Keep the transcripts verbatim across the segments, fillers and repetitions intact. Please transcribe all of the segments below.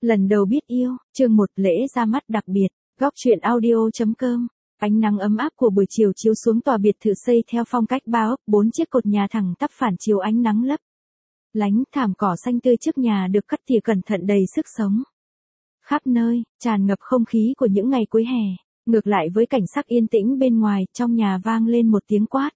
Lần đầu biết yêu, chương một lễ ra mắt đặc biệt, góc truyện audio.com. Ánh nắng ấm áp của buổi chiều chiếu xuống tòa biệt thự xây theo phong cách ba ốc, bốn chiếc cột nhà thẳng tắp phản chiếu ánh nắng lấp lánh, thảm cỏ xanh tươi trước nhà được cắt tỉa cẩn thận đầy sức sống. Khắp nơi, tràn ngập không khí của những ngày cuối hè, ngược lại với cảnh sắc yên tĩnh bên ngoài, trong nhà vang lên một tiếng quát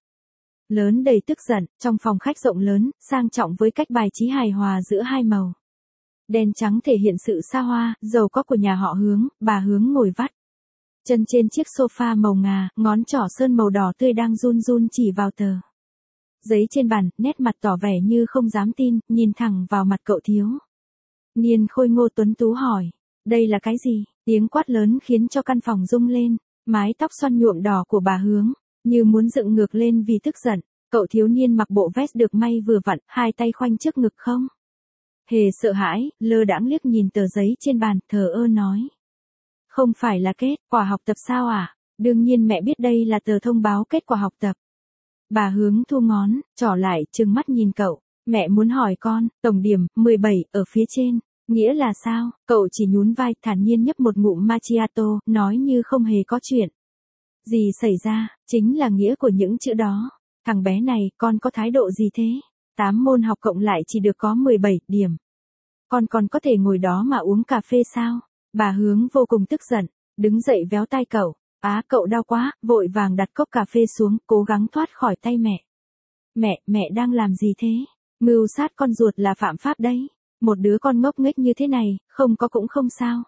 lớn đầy tức giận, trong phòng khách rộng lớn, sang trọng với cách bài trí hài hòa giữa hai màu đen trắng thể hiện sự xa hoa, giàu có của nhà họ Hướng. Bà Hướng ngồi vắt chân trên chiếc sofa màu ngà, ngón trỏ sơn màu đỏ tươi đang run run chỉ vào tờ giấy trên bàn, nét mặt tỏ vẻ như không dám tin, nhìn thẳng vào mặt cậu thiếu niên khôi ngô tuấn tú hỏi, đây là cái gì? Tiếng quát lớn khiến cho căn phòng rung lên, mái tóc xoăn nhuộm đỏ của bà Hướng như muốn dựng ngược lên vì tức giận. Cậu thiếu niên mặc bộ vest được may vừa vặn, hai tay khoanh trước ngực không hề sợ hãi, lơ đãng liếc nhìn tờ giấy trên bàn, thờ ơ nói, không phải là kết quả học tập sao à? Đương nhiên mẹ biết đây là tờ thông báo kết quả học tập. Bà Hướng thu ngón trỏ lại, trừng mắt nhìn cậu, mẹ muốn hỏi con, tổng điểm mười bảy ở phía trên nghĩa là sao? Cậu chỉ nhún vai, thản nhiên nhấp một ngụm macchiato, nói như không hề có chuyện gì xảy ra, chính là nghĩa của những chữ đó. Thằng bé này, con có thái độ gì thế? Tám môn học cộng lại chỉ được có mười bảy điểm. Con còn có thể ngồi đó mà uống cà phê sao? Bà Hướng vô cùng tức giận, đứng dậy véo tay cậu. Á, cậu đau quá, vội vàng đặt cốc cà phê xuống, cố gắng thoát khỏi tay mẹ. Mẹ, mẹ đang làm gì thế? Mưu sát con ruột là phạm pháp đấy. Một đứa con ngốc nghếch như thế này, không có cũng không sao.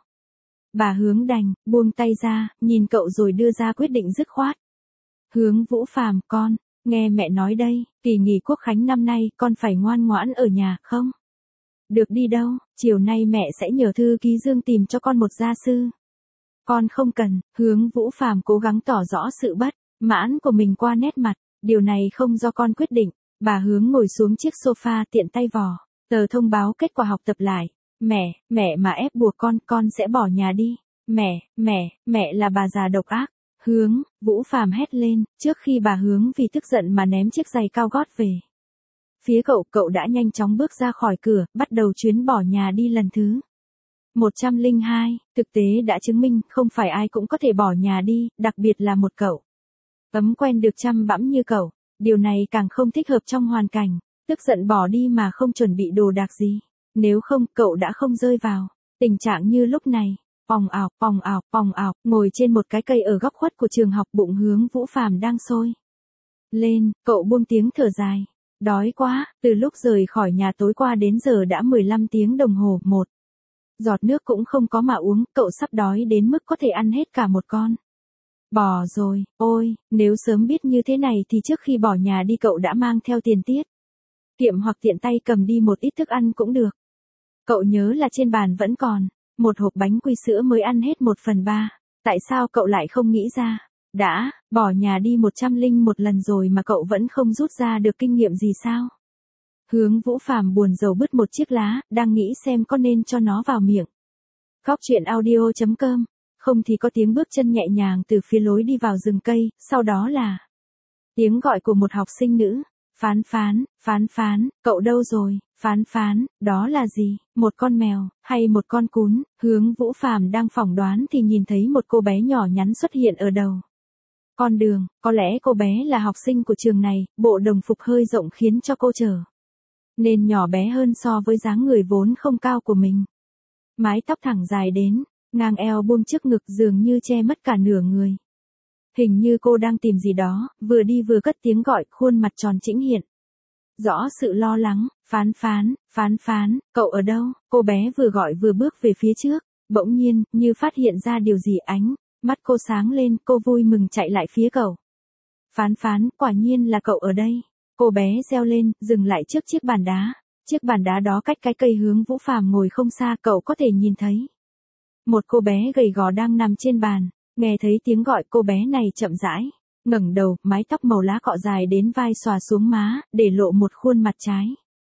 Bà Hướng đành buông tay ra, nhìn cậu rồi đưa ra quyết định dứt khoát. Hướng Vũ Phàm, con, nghe mẹ nói đây, kỳ nghỉ Quốc khánh năm nay con phải ngoan ngoãn ở nhà, không được đi đâu, chiều nay mẹ sẽ nhờ thư ký Dương tìm cho con một gia sư. Con không cần. Hướng Vũ Phàm cố gắng tỏ rõ sự bất mãn của mình qua nét mặt, điều này không do con quyết định. Bà Hướng ngồi xuống chiếc sofa, tiện tay vò tờ thông báo kết quả học tập lại. Mẹ, mẹ mà ép buộc con, con sẽ bỏ nhà đi. Mẹ, mẹ, mẹ là bà già độc ác. Hướng Vũ Phàm hét lên, trước khi bà Hướng vì tức giận mà ném chiếc giày cao gót về phía cậu, cậu đã nhanh chóng bước ra khỏi cửa, bắt đầu chuyến bỏ nhà đi lần thứ một trăm lẻ hai. Thực tế đã chứng minh không phải ai cũng có thể bỏ nhà đi, đặc biệt là một cậu ấm quen được chăm bẵm như cậu. Điều này càng không thích hợp trong hoàn cảnh tức giận bỏ đi mà không chuẩn bị đồ đạc gì. Nếu không, cậu đã không rơi vào tình trạng như lúc này. Pòng ảo, pòng ảo, pòng ảo, ngồi trên một cái cây ở góc khuất của trường học, bụng Hướng Vũ Phàm đang sôi lên, cậu buông tiếng thở dài. Đói quá, từ lúc rời khỏi nhà tối qua đến giờ đã mười lăm tiếng đồng hồ, một giọt nước cũng không có mà uống, cậu sắp đói đến mức có thể ăn hết cả một con bò rồi. Ôi, nếu sớm biết như thế này thì trước khi bỏ nhà đi cậu đã mang theo tiền tiết kiệm hoặc tiện tay cầm đi một ít thức ăn cũng được. Cậu nhớ là trên bàn vẫn còn một hộp bánh quy sữa mới ăn hết một phần ba. Tại sao cậu lại không nghĩ ra? Đã bỏ nhà đi một trăm lẻ một lần rồi mà cậu vẫn không rút ra được kinh nghiệm gì sao? Hướng Vũ Phàm buồn rầu bứt một chiếc lá, đang nghĩ xem có nên cho nó vào miệng. Góc truyện audio.com. Không thì có tiếng bước chân nhẹ nhàng từ phía lối đi vào rừng cây, sau đó là tiếng gọi của một học sinh nữ. Phán phán, phán phán, cậu đâu rồi? Phán phán, đó là gì? Một con mèo, hay một con cún? Hướng Vũ Phàm đang phỏng đoán thì nhìn thấy một cô bé nhỏ nhắn xuất hiện ở đầu con đường. Có lẽ cô bé là học sinh của trường này, bộ đồng phục hơi rộng khiến cho cô trở nên nhỏ bé hơn so với dáng người vốn không cao của mình. Mái tóc thẳng dài đến ngang eo, buông trước ngực, dường như che mất cả nửa người. Hình như cô đang tìm gì đó, vừa đi vừa cất tiếng gọi, khuôn mặt tròn chỉnh hiện rõ sự lo lắng. Phán phán, phán phán, cậu ở đâu? Cô bé vừa gọi vừa bước về phía trước, bỗng nhiên, như phát hiện ra điều gì, ánh mắt cô sáng lên, cô vui mừng chạy lại phía cậu. Phán phán, quả nhiên là cậu ở đây. Cô bé reo lên, dừng lại trước chiếc bàn đá. Chiếc bàn đá đó cách cái cây Hướng Vũ Phàm ngồi không xa, cậu có thể nhìn thấy một cô bé gầy gò đang nằm trên bàn. Nghe thấy tiếng gọi, cô bé này chậm rãi ngẩng đầu, mái tóc màu lá cọ dài đến vai xòa xuống má, để lộ một khuôn mặt trái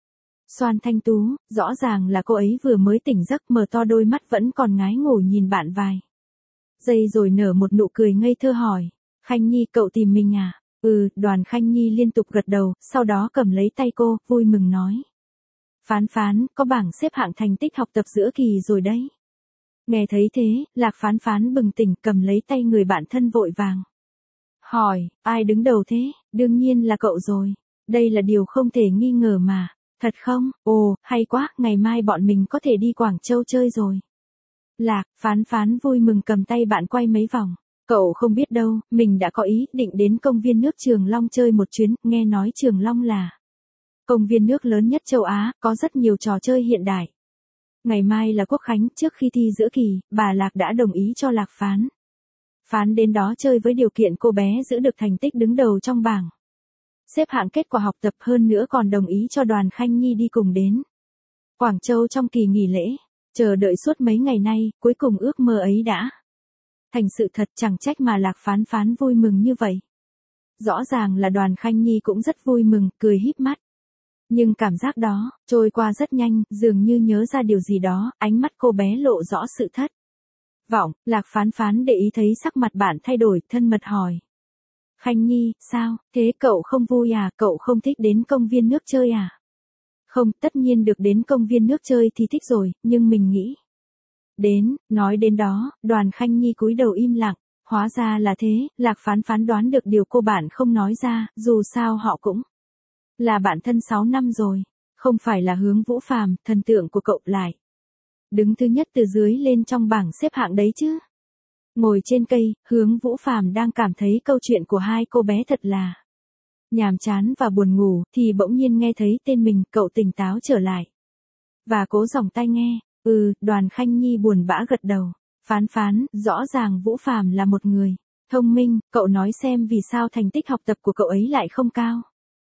xoan thanh tú. Rõ ràng là cô ấy vừa mới tỉnh giấc, mở to đôi mắt vẫn còn ngái ngủ nhìn bạn vài giây rồi nở một nụ cười ngây thơ hỏi, Khanh Nhi, cậu tìm mình à? Ừ. Đoàn Khanh Nhi liên tục gật đầu, sau đó cầm lấy tay cô, vui mừng nói, Phán phán, có bảng xếp hạng thành tích học tập giữa kỳ rồi đấy. Nghe thấy thế, Lạc Phán Phán bừng tỉnh cầm lấy tay người bạn thân vội vàng. Hỏi, ai đứng đầu thế? Đương nhiên là cậu rồi. Đây là điều không thể nghi ngờ mà. Thật không? Ồ, hay quá, ngày mai bọn mình có thể đi Quảng Châu chơi rồi. Lạc Phán Phán vui mừng cầm tay bạn quay mấy vòng. Cậu không biết đâu, mình đã có ý định đến công viên nước Trường Long chơi một chuyến, nghe nói Trường Long là công viên nước lớn nhất châu Á, có rất nhiều trò chơi hiện đại. Ngày mai là Quốc Khánh, trước khi thi giữa kỳ, bà Lạc đã đồng ý cho Lạc Phán Phán đến đó chơi với điều kiện cô bé giữ được thành tích đứng đầu trong bảng xếp hạng kết quả học tập, hơn nữa còn đồng ý cho Đoàn Khanh Nhi đi cùng đến Quảng Châu trong kỳ nghỉ lễ. Chờ đợi suốt mấy ngày nay, cuối cùng ước mơ ấy đã thành sự thật, chẳng trách mà Lạc Phán Phán vui mừng như vậy. Rõ ràng là Đoàn Khanh Nhi cũng rất vui mừng, cười híp mắt. Nhưng cảm giác đó, trôi qua rất nhanh, dường như nhớ ra điều gì đó, ánh mắt cô bé lộ rõ sự thất vọng. Lạc Phán Phán để ý thấy sắc mặt bạn thay đổi, thân mật hỏi. Khanh Nhi, sao, thế cậu không vui à, cậu không thích đến công viên nước chơi à? Không, tất nhiên được đến công viên nước chơi thì thích rồi, nhưng mình nghĩ. Đến, nói đến đó, Đoàn Khanh Nhi cúi đầu im lặng, hóa ra là thế, Lạc Phán Phán đoán được điều cô bạn không nói ra, dù sao họ cũng là bạn thân sáu năm rồi, không phải là Hướng Vũ Phàm, thần tượng của cậu lại đứng thứ nhất từ dưới lên trong bảng xếp hạng đấy chứ. Ngồi trên cây, Hướng Vũ Phàm đang cảm thấy câu chuyện của hai cô bé thật là nhàm chán và buồn ngủ, thì bỗng nhiên nghe thấy tên mình, cậu tỉnh táo trở lại. Và cố dòng tai nghe, ừ, Đoàn Khanh Nhi buồn bã gật đầu. Phán Phán, rõ ràng Vũ Phàm là một người thông minh, cậu nói xem vì sao thành tích học tập của cậu ấy lại không cao.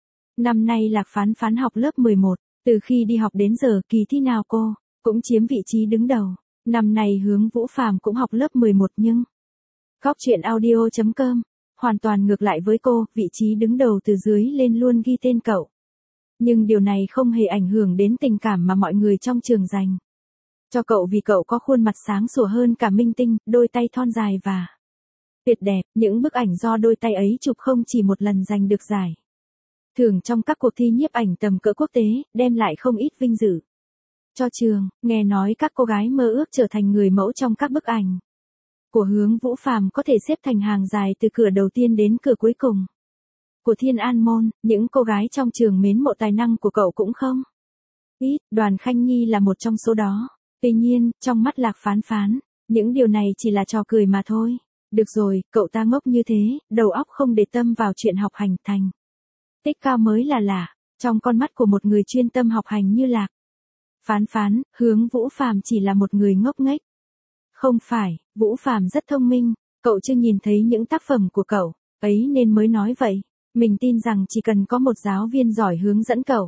Năm nay Lạc Phán Phán học lớp mười một, từ khi đi học đến giờ kỳ thi nào cô cũng chiếm vị trí đứng đầu. Năm nay Hướng Vũ Phàm cũng học lớp mười một nhưng Góc truyện audio chấm com hoàn toàn ngược lại với cô, vị trí đứng đầu từ dưới lên luôn ghi tên cậu. Nhưng điều này không hề ảnh hưởng đến tình cảm mà mọi người trong trường dành cho cậu, vì cậu có khuôn mặt sáng sủa hơn cả minh tinh, đôi tay thon dài và tuyệt đẹp. Những bức ảnh do đôi tay ấy chụp không chỉ một lần giành được giải thưởng trong các cuộc thi nhiếp ảnh tầm cỡ quốc tế, đem lại không ít vinh dự cho trường. Nghe nói các cô gái mơ ước trở thành người mẫu trong các bức ảnh của Hướng Vũ Phàm có thể xếp thành hàng dài từ cửa đầu tiên đến cửa cuối cùng của Thiên An Môn. Những cô gái trong trường mến mộ tài năng của cậu cũng không ít, Đoàn Khanh Nhi là một trong số đó. Tuy nhiên, trong mắt Lạc Phán Phán, những điều này chỉ là trò cười mà thôi. Được rồi, cậu ta ngốc như thế, đầu óc không để tâm vào chuyện học hành, thành tích cao mới là lạ. Trong con mắt của một người chuyên tâm học hành như Lạc Phán Phán, Hướng Vũ Phàm chỉ là một người ngốc nghếch. Không phải, Vũ Phàm rất thông minh, cậu chưa nhìn thấy những tác phẩm của cậu ấy nên mới nói vậy. Mình tin rằng chỉ cần có một giáo viên giỏi hướng dẫn cậu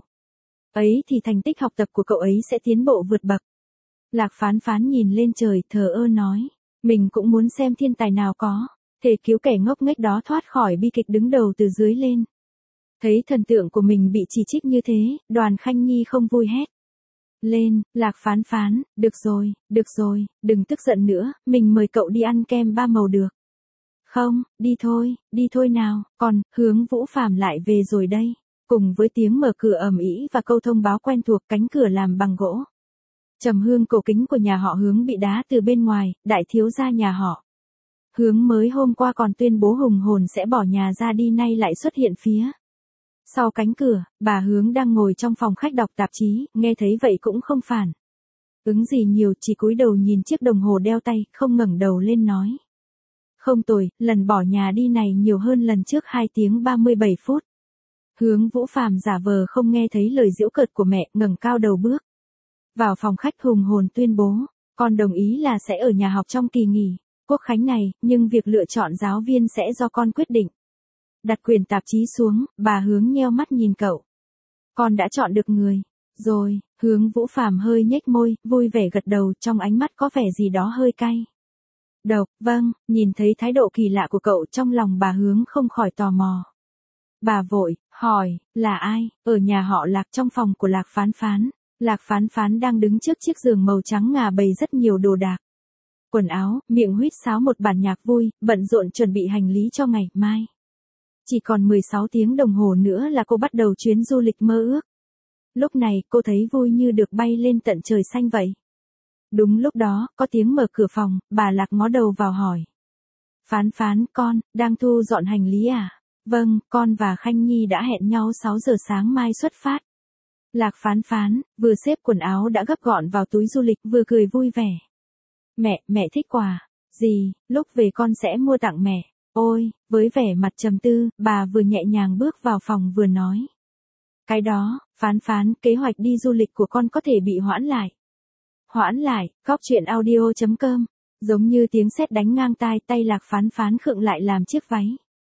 ấy thì thành tích học tập của cậu ấy sẽ tiến bộ vượt bậc. Lạc Phán Phán nhìn lên trời, thờ ơ nói, mình cũng muốn xem thiên tài nào có thể cứu kẻ ngốc nghếch đó thoát khỏi bi kịch đứng đầu từ dưới lên. Thấy thần tượng của mình bị chỉ trích như thế, Đoàn Khanh Nhi không vui hét lên. Lạc Phán Phán, được rồi, được rồi, đừng tức giận nữa, mình mời cậu đi ăn kem ba màu được không? Đi thôi, đi thôi nào. Còn, Hướng Vũ Phàm lại về rồi đây. Cùng với tiếng mở cửa ầm ĩ và câu thông báo quen thuộc, cánh cửa làm bằng gỗ trầm hương cổ kính của nhà họ Hướng bị đá từ bên ngoài. Đại thiếu gia nhà họ Hướng mới hôm qua còn tuyên bố hùng hồn sẽ bỏ nhà ra đi, nay lại xuất hiện phía sau cánh cửa. Bà Hướng đang ngồi trong phòng khách đọc tạp chí, nghe thấy vậy cũng không phản ứng gì nhiều, chỉ cúi đầu nhìn chiếc đồng hồ đeo tay, không ngẩng đầu lên nói. Không tồi, lần bỏ nhà đi này nhiều hơn lần trước hai tiếng ba mươi bảy phút. Hướng Vũ Phàm giả vờ không nghe thấy lời giễu cợt của mẹ, ngẩng cao đầu bước vào phòng khách hùng hồn tuyên bố, con đồng ý là sẽ ở nhà học trong kỳ nghỉ Quốc Khánh này, nhưng việc lựa chọn giáo viên sẽ do con quyết định. Đặt quyển tạp chí xuống, bà Hướng nheo mắt nhìn cậu. Con đã chọn được người rồi. Hướng Vũ Phàm hơi nhếch môi, vui vẻ gật đầu, trong ánh mắt có vẻ gì đó hơi cay độc. Vâng. Nhìn thấy thái độ kỳ lạ của cậu, trong lòng bà Hướng không khỏi tò mò. Bà vội hỏi, là ai? Ở nhà họ Lạc, trong phòng của Lạc Phán Phán. Lạc Phán Phán đang đứng trước chiếc giường màu trắng ngà bày rất nhiều đồ đạc, quần áo, miệng huýt sáo một bản nhạc vui, bận rộn chuẩn bị hành lý cho ngày mai. Chỉ còn mười sáu tiếng đồng hồ nữa là cô bắt đầu chuyến du lịch mơ ước. Lúc này, cô thấy vui như được bay lên tận trời xanh vậy. Đúng lúc đó, có tiếng mở cửa phòng, bà Lạc ngó đầu vào hỏi. Phán phán, con, đang thu dọn hành lý à? Vâng, con và Khanh Nhi đã hẹn nhau sáu giờ sáng mai xuất phát. Lạc phán phán, vừa xếp quần áo đã gấp gọn vào túi du lịch vừa cười vui vẻ. Mẹ, mẹ thích quà. Gì, lúc về con sẽ mua tặng mẹ. Ôi, với vẻ mặt trầm tư, bà vừa nhẹ nhàng bước vào phòng vừa nói. Cái đó, phán phán, kế hoạch đi du lịch của con có thể bị hoãn lại. Hoãn lại, góc chuyện audio chấm com. Giống như tiếng sét đánh ngang tai, tay Lạc phán phán khựng lại làm chiếc váy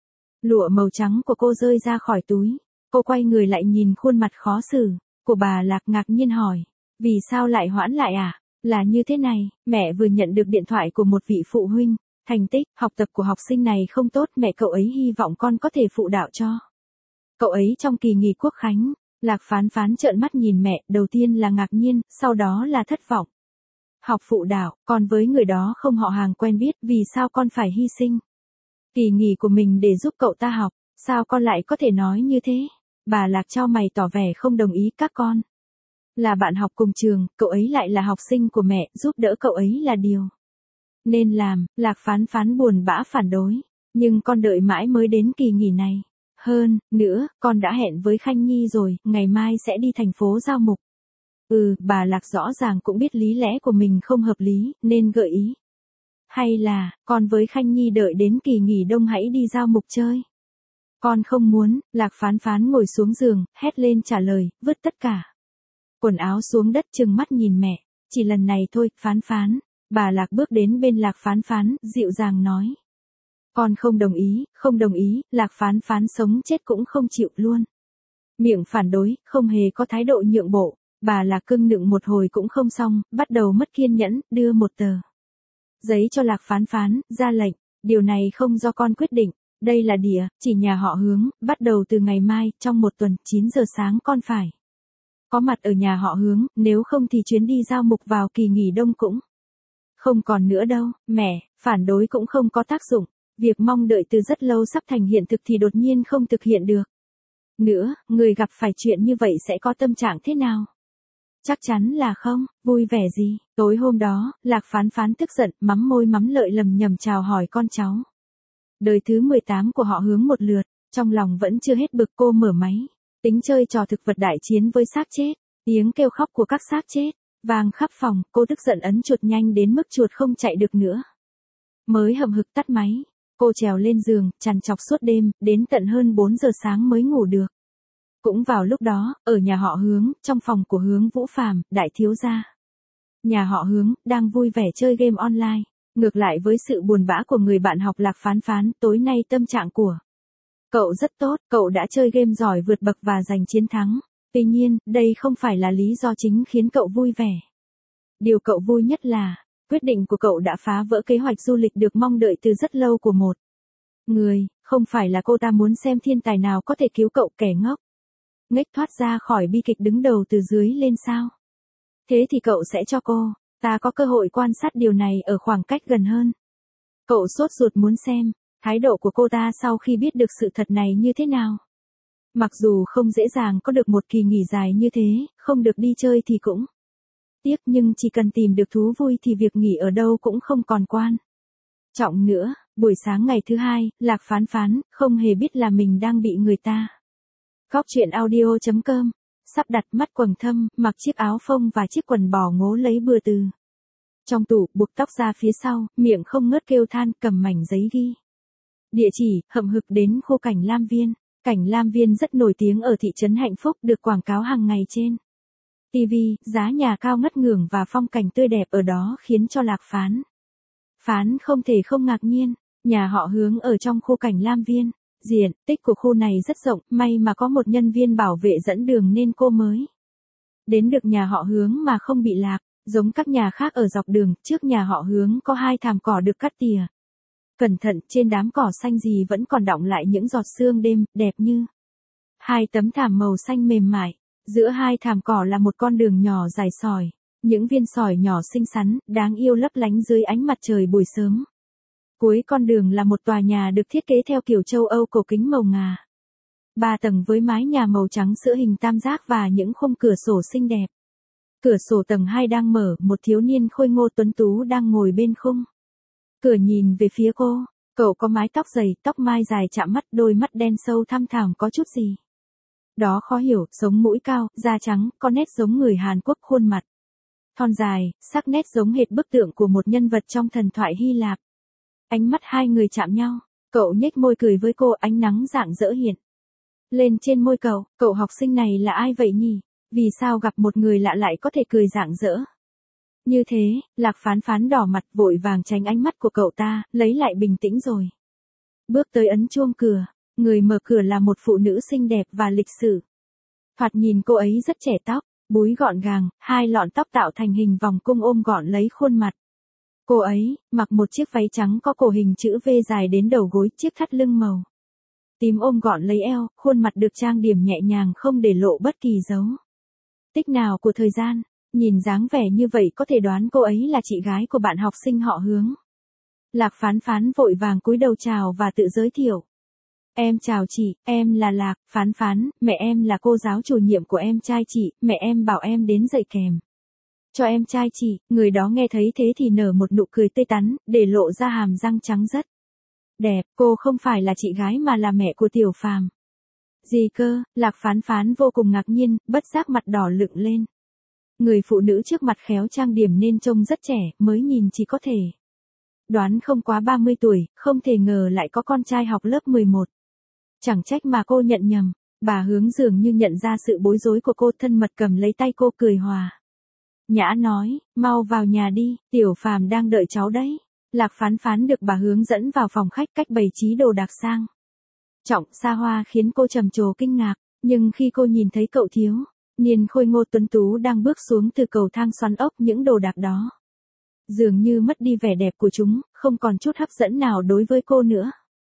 lụa màu trắng của cô rơi ra khỏi túi. Cô quay người lại nhìn khuôn mặt khó xử của bà Lạc, ngạc nhiên hỏi. Vì sao lại hoãn lại à? Là như thế này, mẹ vừa nhận được điện thoại của một vị phụ huynh. Thành tích, học tập của học sinh này không tốt, mẹ cậu ấy hy vọng con có thể phụ đạo cho cậu ấy trong kỳ nghỉ quốc khánh. Lạc phán phán trợn mắt nhìn mẹ, đầu tiên là ngạc nhiên, sau đó là thất vọng. Học phụ đạo, còn với người đó không họ hàng quen biết, vì sao con phải hy sinh kỳ nghỉ của mình để giúp cậu ta học? Sao con lại có thể nói như thế? Bà Lạc chau mày tỏ vẻ không đồng ý. Các con là bạn học cùng trường, cậu ấy lại là học sinh của mẹ, giúp đỡ cậu ấy là điều nên làm. Lạc phán phán buồn bã phản đối. Nhưng con đợi mãi mới đến kỳ nghỉ này. Hơn nữa, con đã hẹn với Khanh Nhi rồi, ngày mai sẽ đi thành phố Giao Mục. Ừ, bà Lạc rõ ràng cũng biết lý lẽ của mình không hợp lý, nên gợi ý. Hay là, con với Khanh Nhi đợi đến kỳ nghỉ đông hãy đi Giao Mục chơi. Con không muốn. Lạc phán phán ngồi xuống giường, hét lên trả lời, vứt tất cả quần áo xuống đất trừng mắt nhìn mẹ. Chỉ lần này thôi, phán phán. Bà Lạc bước đến bên Lạc phán phán, dịu dàng nói. Con không đồng ý, không đồng ý. Lạc phán phán sống chết cũng không chịu luôn. Miệng phản đối, không hề có thái độ nhượng bộ. Bà Lạc cưng nựng một hồi cũng không xong, bắt đầu mất kiên nhẫn, đưa một tờ giấy cho Lạc phán phán, ra lệnh. Điều này không do con quyết định. Đây là địa chỉ nhà họ Hướng, bắt đầu từ ngày mai, trong một tuần, chín giờ sáng con phải có mặt ở nhà họ Hướng, nếu không thì chuyến đi Giao Mục vào kỳ nghỉ đông cũng không còn nữa đâu. Mẹ, phản đối cũng không có tác dụng. Việc mong đợi từ rất lâu sắp thành hiện thực thì đột nhiên không thực hiện được nữa, người gặp phải chuyện như vậy sẽ có tâm trạng thế nào? Chắc chắn là không vui vẻ gì. Tối hôm đó, Lạc phán phán tức giận, mắm môi mắm lợi lầm nhầm chào hỏi con cháu đời thứ mười tám của họ Hướng một lượt. Trong lòng vẫn chưa hết bực, cô mở máy tính chơi trò thực vật đại chiến với xác chết. Tiếng kêu khóc của các xác chết vang khắp phòng. Cô tức giận ấn chuột nhanh đến mức chuột không chạy được nữa. Mới hậm hực tắt máy, cô trèo lên giường, trằn trọc suốt đêm, đến tận hơn bốn giờ sáng mới ngủ được. Cũng vào lúc đó, ở nhà họ Hướng, trong phòng của Hướng Vũ Phàm, đại thiếu gia nhà họ Hướng, đang vui vẻ chơi game online. Ngược lại với sự buồn bã của người bạn học Lạc phán phán, tối nay tâm trạng của cậu rất tốt, cậu đã chơi game giỏi vượt bậc và giành chiến thắng. Tuy nhiên, đây không phải là lý do chính khiến cậu vui vẻ. Điều cậu vui nhất là, quyết định của cậu đã phá vỡ kế hoạch du lịch được mong đợi từ rất lâu của một người. Không phải là cô ta muốn xem thiên tài nào có thể cứu cậu, kẻ ngốc nghếch thoát ra khỏi bi kịch đứng đầu từ dưới lên sao? Thế thì cậu sẽ cho cô ta có cơ hội quan sát điều này ở khoảng cách gần hơn. Cậu sốt ruột muốn xem thái độ của cô ta sau khi biết được sự thật này như thế nào. Mặc dù không dễ dàng có được một kỳ nghỉ dài như thế, không được đi chơi thì cũng tiếc, nhưng chỉ cần tìm được thú vui thì việc nghỉ ở đâu cũng không còn quan trọng nữa. Buổi sáng ngày thứ hai, Lạc phán phán không hề biết là mình đang bị người ta góc chuyện audio chấm com sắp đặt, mắt quầng thâm, mặc chiếc áo phông và chiếc quần bò ngố lấy bừa từ trong tủ, buộc tóc ra phía sau, miệng không ngớt kêu than, cầm mảnh giấy ghi địa chỉ, hậm hực đến khu Cảnh Lam Viên. Cảnh Lam Viên rất nổi tiếng ở thị trấn Hạnh Phúc, được quảng cáo hàng ngày trên ti vi. Giá nhà cao ngất ngưởng và phong cảnh tươi đẹp ở đó khiến cho Lạc phán phán không thể không ngạc nhiên. Nhà họ Hướng ở trong khu Cảnh Lam Viên. Diện tích của khu này rất rộng, may mà có một nhân viên bảo vệ dẫn đường nên cô mới đến được nhà họ Hướng mà không bị lạc. Giống các nhà khác ở dọc đường, trước nhà họ Hướng có hai thảm cỏ được cắt tỉa cẩn thận, trên đám cỏ xanh gì vẫn còn đọng lại những giọt sương đêm, đẹp như hai tấm thảm màu xanh mềm mại. Giữa hai thảm cỏ là một con đường nhỏ dài sỏi. Những viên sỏi nhỏ xinh xắn, đáng yêu lấp lánh dưới ánh mặt trời buổi sớm. Cuối con đường là một tòa nhà được thiết kế theo kiểu châu Âu cổ kính màu ngà. Ba tầng với mái nhà màu trắng sữa hình tam giác và những khung cửa sổ xinh đẹp. Cửa sổ tầng hai đang mở, một thiếu niên khôi ngô tuấn tú đang ngồi bên khung cửa nhìn về phía cô. Cậu có mái tóc dày, tóc mai dài chạm mắt, đôi mắt đen sâu thăm thẳm có chút gì đó khó hiểu, sống mũi cao, da trắng, có nét giống người Hàn Quốc, khuôn mặt thon dài, sắc nét giống hệt bức tượng của một nhân vật trong thần thoại Hy Lạp. Ánh mắt hai người chạm nhau, cậu nhếch môi cười với cô, ánh nắng rạng rỡ hiện lên trên môi cậu. Cậu học sinh này là ai vậy nhỉ? Vì sao gặp một người lạ lại có thể cười rạng rỡ như thế? Lạc Phán Phán đỏ mặt, vội vàng tránh ánh mắt của cậu ta, lấy lại bình tĩnh rồi bước tới ấn chuông cửa. Người mở cửa là một phụ nữ xinh đẹp và lịch sự. Thoạt nhìn cô ấy rất trẻ, tóc búi gọn gàng, hai lọn tóc tạo thành hình vòng cung ôm gọn lấy khuôn mặt. Cô ấy mặc một chiếc váy trắng có cổ hình chữ V dài đến đầu gối, chiếc thắt lưng màu tím ôm gọn lấy eo, khuôn mặt được trang điểm nhẹ nhàng không để lộ bất kỳ dấu tích nào của thời gian. Nhìn dáng vẻ như vậy có thể đoán cô ấy là chị gái của bạn học sinh họ Hướng. Lạc Phán Phán vội vàng cúi đầu chào và tự giới thiệu. Em chào chị, em là Lạc Phán Phán, mẹ em là cô giáo chủ nhiệm của em trai chị, mẹ em bảo em đến dạy kèm cho em trai chị. Người đó nghe thấy thế thì nở một nụ cười tươi tắn, để lộ ra hàm răng trắng rất đẹp. Cô không phải là chị gái mà là mẹ của Tiểu Phàm. Gì cơ? Lạc Phán Phán vô cùng ngạc nhiên, bất giác mặt đỏ lựng lên. Người phụ nữ trước mặt khéo trang điểm nên trông rất trẻ, mới nhìn chỉ có thể đoán không quá ba mươi tuổi, không thể ngờ lại có con trai học lớp mười một. Chẳng trách mà cô nhận nhầm. Bà Hướng dường như nhận ra sự bối rối của cô, thân mật cầm lấy tay cô, cười hòa nhã nói, mau vào nhà đi, Tiểu Phàm đang đợi cháu đấy. Lạc Phán Phán được bà Hướng dẫn vào phòng khách, cách bày trí đồ đạc sang trọng xa hoa khiến cô trầm trồ kinh ngạc. Nhưng khi cô nhìn thấy cậu thiếu niên khôi ngô tuấn tú đang bước xuống từ cầu thang xoắn ốc, những đồ đạc đó dường như mất đi vẻ đẹp của chúng, không còn chút hấp dẫn nào đối với cô nữa.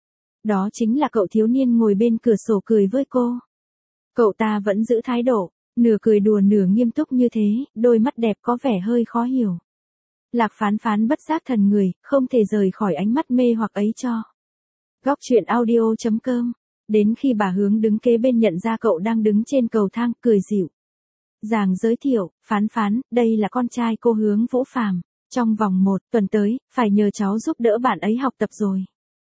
Đó chính là cậu thiếu niên ngồi bên cửa sổ cười với cô. Cậu ta vẫn giữ thái độ nửa cười đùa nửa nghiêm túc như thế, đôi mắt đẹp có vẻ hơi khó hiểu. Lạc Phán Phán bất giác thần người, không thể rời khỏi ánh mắt mê hoặc ấy cho. Góc truyện audio chấm com. Đến khi bà Hướng đứng kế bên nhận ra cậu đang đứng trên cầu thang, cười dịu dàng giới thiệu, Phán Phán, đây là con trai cô Hướng, Vũ Phàm. Trong vòng một tuần tới, phải nhờ cháu giúp đỡ bạn ấy học tập rồi.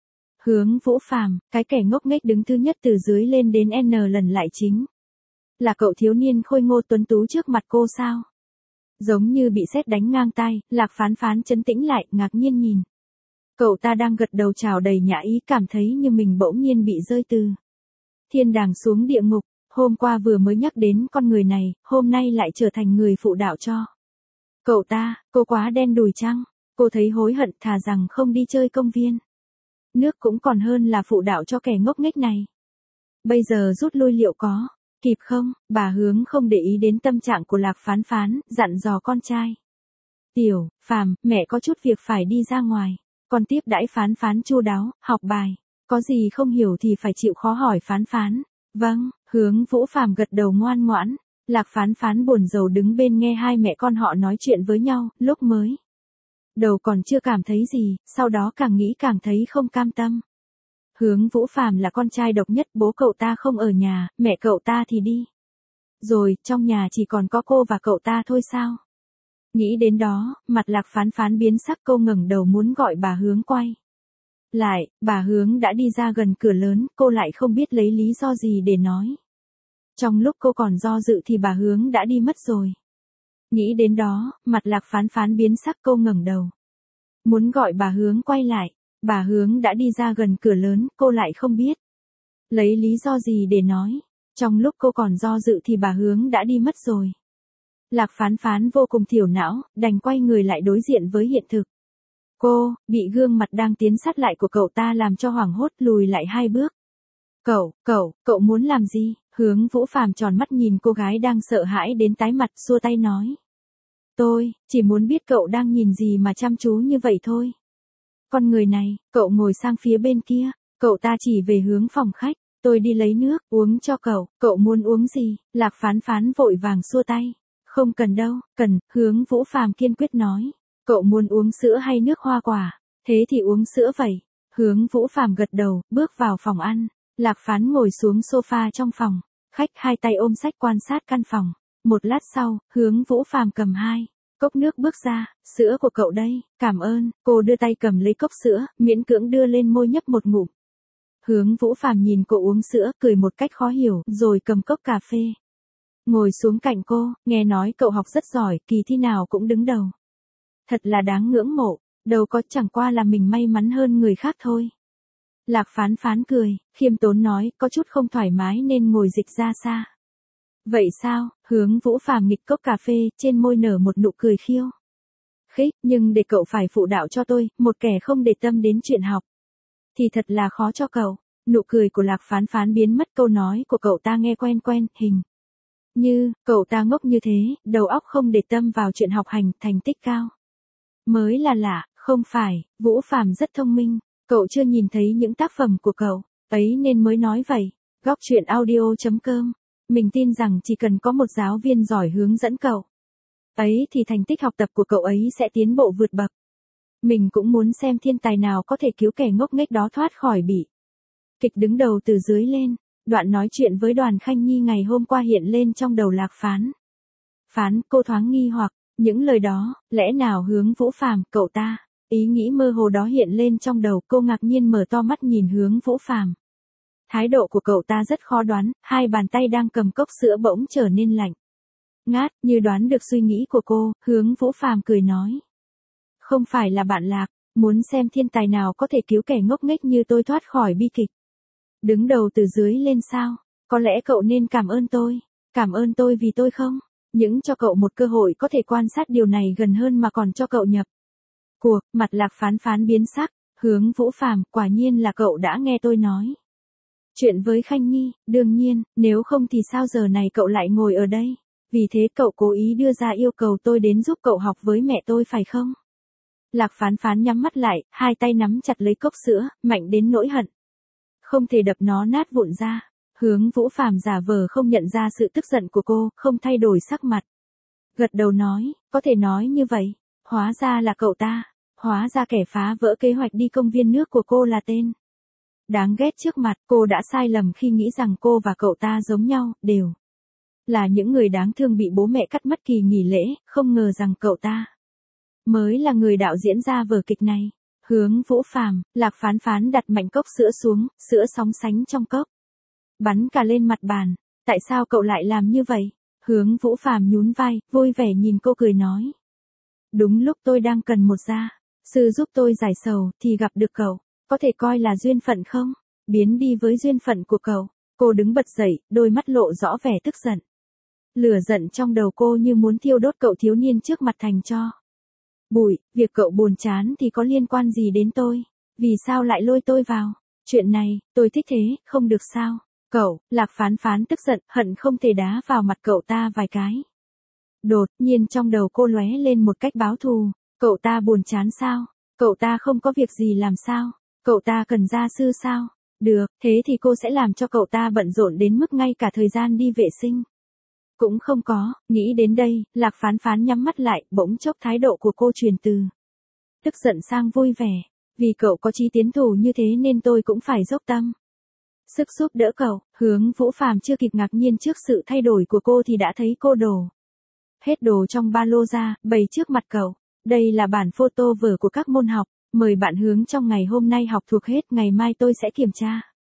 Hướng Vũ Phàm, cái kẻ ngốc nghếch đứng thứ nhất từ dưới lên đến N lần lại chính là cậu thiếu niên khôi ngô tuấn tú trước mặt cô sao? Giống như bị sét đánh ngang tai, Lạc Phán Phán trấn tĩnh lại, ngạc nhiên nhìn cậu ta đang gật đầu chào đầy nhã ý, cảm thấy như mình bỗng nhiên bị rơi từ thiên đàng xuống địa ngục. Hôm qua vừa mới nhắc đến con người này, hôm nay lại trở thành người phụ đạo cho cậu ta. Cô quá đen đủi chăng? Cô thấy hối hận, thà rằng không đi chơi công viên nước cũng còn hơn là phụ đạo cho kẻ ngốc nghếch này. Bây giờ rút lui liệu có kịp không? Bà Hướng không để ý đến tâm trạng của Lạc Phán Phán, dặn dò con trai. Tiểu Phàm, mẹ có chút việc phải đi ra ngoài. Con tiếp đãi Phán Phán chu đáo, học bài. Có gì không hiểu thì phải chịu khó hỏi Phán Phán. Vâng. Hướng Vũ Phàm gật đầu ngoan ngoãn. Lạc Phán Phán buồn rầu đứng bên nghe hai mẹ con họ nói chuyện với nhau, lúc mới đầu còn chưa cảm thấy gì, sau đó càng nghĩ càng thấy không cam tâm. Hướng Vũ Phàm là con trai độc nhất, bố cậu ta không ở nhà, mẹ cậu ta thì đi rồi, trong nhà chỉ còn có cô và cậu ta thôi sao? Nghĩ đến đó, mặt Lạc Phán Phán biến sắc, cô ngẩng đầu muốn gọi bà Hướng quay lại, bà Hướng đã đi ra gần cửa lớn, cô lại không biết lấy lý do gì để nói. Trong lúc cô còn do dự thì bà Hướng đã đi mất rồi. Nghĩ đến đó, mặt Lạc Phán Phán biến sắc, cô ngẩng đầu muốn gọi bà Hướng quay lại. Bà Hướng đã đi ra gần cửa lớn, cô lại không biết lấy lý do gì để nói. Trong lúc cô còn do dự thì bà Hướng đã đi mất rồi. Lạc Phán Phán vô cùng thiểu não, đành quay người lại đối diện với hiện thực. Cô bị gương mặt đang tiến sát lại của cậu ta làm cho hoảng hốt, lùi lại hai bước. Cậu, cậu, cậu muốn làm gì? Hướng Vũ Phàm tròn mắt nhìn cô gái đang sợ hãi đến tái mặt, xua tay nói. Tôi chỉ muốn biết cậu đang nhìn gì mà chăm chú như vậy thôi. Con người này, cậu ngồi sang phía bên kia. Cậu ta chỉ về hướng phòng khách. Tôi đi lấy nước, uống cho cậu. Cậu muốn uống gì? Lạc Phán Phán vội vàng xua tay. Không cần đâu, cần. Hướng Vũ Phàm kiên quyết nói. Cậu muốn uống sữa hay nước hoa quả? Thế thì uống sữa vậy. Hướng Vũ Phàm gật đầu, bước vào phòng ăn. Lạc Phán ngồi xuống sofa trong phòng khách, hai tay ôm sách quan sát căn phòng. Một lát sau, Hướng Vũ Phàm cầm hai cốc nước bước ra, sữa của cậu đây, cảm ơn, cô đưa tay cầm lấy cốc sữa, miễn cưỡng đưa lên môi nhấp một ngụm. Hướng Vũ Phàm nhìn cô uống sữa, cười một cách khó hiểu, rồi cầm cốc cà phê. Ngồi xuống cạnh cô, nghe nói cậu học rất giỏi, kỳ thi nào cũng đứng đầu. Thật là đáng ngưỡng mộ, đâu có, chẳng qua là mình may mắn hơn người khác thôi. Lạc Phán Phán cười, khiêm tốn nói, có chút không thoải mái nên ngồi dịch ra xa. Vậy sao? Hướng Vũ Phàm nghịch cốc cà phê, trên môi nở một nụ cười khiêu khích, nhưng để cậu phải phụ đạo cho tôi, một kẻ không để tâm đến chuyện học, thì thật là khó cho cậu. Nụ cười của Lạc Phán Phán biến mất, câu nói của cậu ta nghe quen quen, hình như, cậu ta ngốc như thế, đầu óc không để tâm vào chuyện học hành, thành tích cao mới là lạ, không phải, Vũ Phàm rất thông minh, cậu chưa nhìn thấy những tác phẩm của cậu ấy nên mới nói vậy. Góc truyện audio chấm com. Mình tin rằng chỉ cần có một giáo viên giỏi hướng dẫn cậu ấy thì thành tích học tập của cậu ấy sẽ tiến bộ vượt bậc. Mình cũng muốn xem thiên tài nào có thể cứu kẻ ngốc nghếch đó thoát khỏi bị kịch đứng đầu từ dưới lên. Đoạn nói chuyện với Đoàn Khanh Nhi ngày hôm qua hiện lên trong đầu Lạc Phán Phán, cô thoáng nghi hoặc, những lời đó, lẽ nào Hướng Vũ Phàm, cậu ta? Ý nghĩ mơ hồ đó hiện lên trong đầu, cô ngạc nhiên mở to mắt nhìn Hướng Vũ Phàm. Thái độ của cậu ta rất khó đoán, hai bàn tay đang cầm cốc sữa bỗng trở nên lạnh ngát, như đoán được suy nghĩ của cô, Hướng Vũ Phàm cười nói. Không phải là bạn Lạc, muốn xem thiên tài nào có thể cứu kẻ ngốc nghếch như tôi thoát khỏi bi kịch đứng đầu từ dưới lên sao? Có lẽ cậu nên cảm ơn tôi. Cảm ơn tôi vì tôi không những cho cậu một cơ hội có thể quan sát điều này gần hơn mà còn cho cậu nhập cuộc. Mặt Lạc Phán Phán biến sắc. Hướng Vũ Phàm, quả nhiên là cậu đã nghe tôi nói chuyện với Khanh Nhi. Đương nhiên, nếu không thì sao giờ này cậu lại ngồi ở đây? Vì thế cậu cố ý đưa ra yêu cầu tôi đến giúp cậu học với mẹ tôi phải không? Lạc Phán Phán nhắm mắt lại, hai tay nắm chặt lấy cốc sữa, mạnh đến nỗi hận không thể đập nó nát vụn ra. Hướng Vũ Phàm giả vờ không nhận ra sự tức giận của cô, không thay đổi sắc mặt. Gật đầu nói, có thể nói như vậy. Hóa ra là cậu ta. Hóa ra kẻ phá vỡ kế hoạch đi công viên nước của cô là tên đáng ghét trước mặt. Cô đã sai lầm khi nghĩ rằng cô và cậu ta giống nhau, đều là những người đáng thương bị bố mẹ cắt mất kỳ nghỉ lễ, không ngờ rằng cậu ta mới là người đạo diễn ra vở kịch này. Hướng Vũ Phàm, Lạc Phán Phán đặt mạnh cốc sữa xuống, sữa sóng sánh trong cốc bắn cả lên mặt bàn. Tại sao cậu lại làm như vậy? Hướng Vũ Phàm nhún vai, vui vẻ nhìn cô cười nói. Đúng lúc tôi đang cần một gia sư giúp tôi giải sầu, thì gặp được cậu. Có thể coi là duyên phận không? Biến đi với duyên phận của cậu. Cô đứng bật dậy, đôi mắt lộ rõ vẻ tức giận. Lửa giận trong đầu cô như muốn thiêu đốt cậu thiếu niên trước mặt thành tro bụi. Việc cậu buồn chán thì có liên quan gì đến tôi? Vì sao lại lôi tôi vào chuyện này? Tôi thích thế, không được sao? Cậu, Lạc Phán Phán tức giận, hận không thể đá vào mặt cậu ta vài cái. Đột nhiên trong đầu cô lóe lên một cách báo thù. Cậu ta buồn chán sao? Cậu ta không có việc gì làm sao? Cậu ta cần gia sư sao? Được, thế thì cô sẽ làm cho cậu ta bận rộn đến mức ngay cả thời gian đi vệ sinh cũng không có. Nghĩ đến đây, Lạc Phán Phán nhắm mắt lại, bỗng chốc thái độ của cô chuyển từ tức giận sang vui vẻ. Vì cậu có chí tiến thủ như thế nên tôi cũng phải dốc tâm sức giúp đỡ cậu. Hướng Vũ Phàm chưa kịp ngạc nhiên trước sự thay đổi của cô thì đã thấy cô đổ hết đồ trong ba lô ra, bày trước mặt cậu. Đây là bản photo vở của các môn học. Mời bạn Hướng trong ngày hôm nay học thuộc hết, ngày mai tôi sẽ kiểm tra.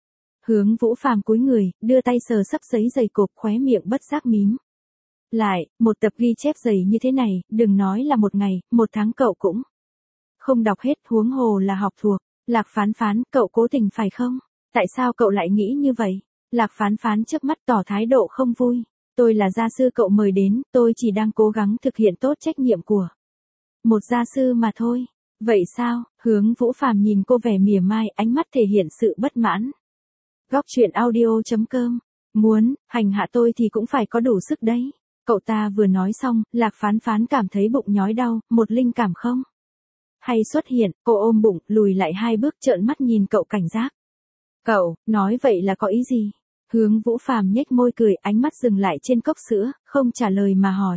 Hướng Vũ Phàm cúi người, đưa tay sờ sấp giấy dày cộp, khóe miệng bất giác mím lại. Một tập ghi chép dày như thế này, đừng nói là một ngày, một tháng cậu cũng không đọc hết, huống hồ là học thuộc. Lạc Phán Phán, cậu cố tình phải không? Tại sao cậu lại nghĩ như vậy? Lạc Phán Phán chớp mắt tỏ thái độ không vui. Tôi là gia sư cậu mời đến, tôi chỉ đang cố gắng thực hiện tốt trách nhiệm của một gia sư mà thôi. Vậy sao? Hướng Vũ Phàm nhìn cô vẻ mỉa mai, ánh mắt thể hiện sự bất mãn. Góc truyện audio chấm com. Muốn hành hạ tôi thì cũng phải có đủ sức đấy. Cậu ta vừa nói xong, Lạc Phán Phán cảm thấy bụng nhói đau, một linh cảm không hay xuất hiện. Cô ôm bụng, lùi lại hai bước, trợn mắt nhìn cậu cảnh giác. Cậu, nói vậy là có ý gì? Hướng Vũ Phàm nhếch môi cười, ánh mắt dừng lại trên cốc sữa, không trả lời mà hỏi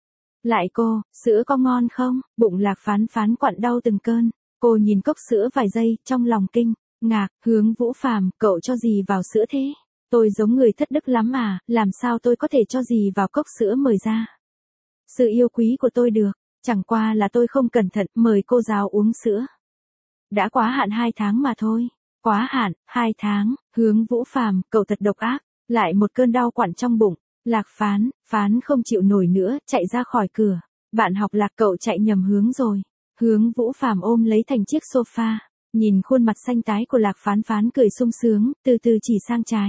lại cô, sữa có ngon không? Bụng Lạc Phán Phán quặn đau từng cơn. Cô nhìn cốc sữa vài giây, trong lòng kinh ngạc. Hướng Vũ Phàm, cậu cho gì vào sữa thế? Tôi giống người thất đức lắm à, làm sao tôi có thể cho gì vào cốc sữa mời ra. Sự yêu quý của tôi được, chẳng qua là tôi không cẩn thận mời cô giáo uống sữa. Đã quá hạn hai tháng mà thôi. Quá hạn, hai tháng, Hướng Vũ Phàm, cậu thật độc ác, lại một cơn đau quặn trong bụng. Lạc Phán, Phán không chịu nổi nữa, chạy ra khỏi cửa. Bạn học Lạc, cậu chạy nhầm hướng rồi. Hướng Vũ Phàm ôm lấy thành chiếc sofa, nhìn khuôn mặt xanh tái của Lạc Phán, Phán cười sung sướng, từ từ chỉ sang trái.